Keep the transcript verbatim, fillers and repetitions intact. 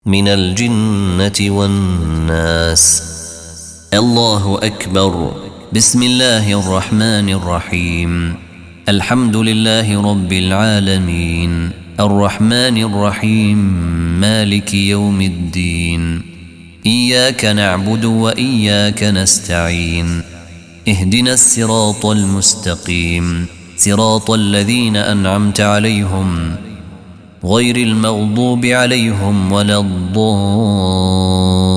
من الجنة والناس. الله أكبر. بسم الله الرحمن الرحيم. الحمد لله رب العالمين الرحمن الرحيم مالك يوم الدين. إياك نعبد وإياك نستعين. اهدنا الصراط المستقيم صراط الذين أنعمت عليهم غير المغضوب عليهم ولا الضالين.